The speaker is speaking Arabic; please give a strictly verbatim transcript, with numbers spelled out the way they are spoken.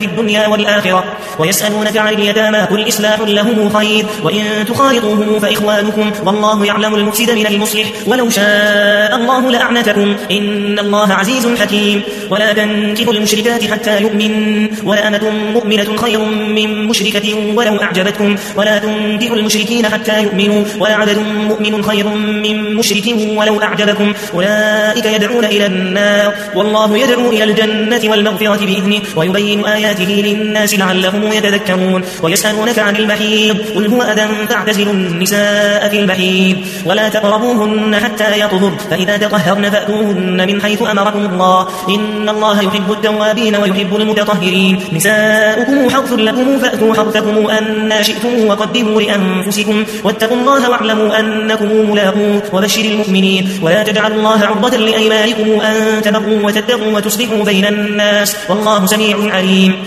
في الدنيا والآخرة. ويسألونك عن اليتامى قل إصلاح لهم خير وإن تخالطوهم فإخوانكم والله يعلم المفسد من المصلح ولو شاء الله لأعنتكم إن الله عزيز حكيم. ولا تنكحوا المشركات حتى يؤمن ولأمة مؤمنة خير من مشركة ولو أعجبتكم ولا تنكحوا المشركين حتى يؤمنوا ولعبد مؤمن خير من مشرك ولو أعجبكم أولئك يدعون إلى النار والله يدعو إلى الجنة والمغفرة بإذنه ويبين آياته للناس لعلهم يتذكرون. ويسألونك عن المحيض قل هو أذى فاعتزلوا النساء في المحيض ولا تقربوهن حتى يطهر فإذا تطهرن فأتوهن من حيث أمركم الله إن الله يحب التوابين ويحب المتطهرين. نساؤكم حرث لكم فأتوا حرثكم أن شئتم وقدموا لأنفسكم واتقوا الله واعلموا أنكم ملاقوه وبشر المؤمنين. ولا تجعلوا الله عرضة لأيمانكم أن تبروا وتتقوا وتصلحوا بين الناس والله سميع عليم.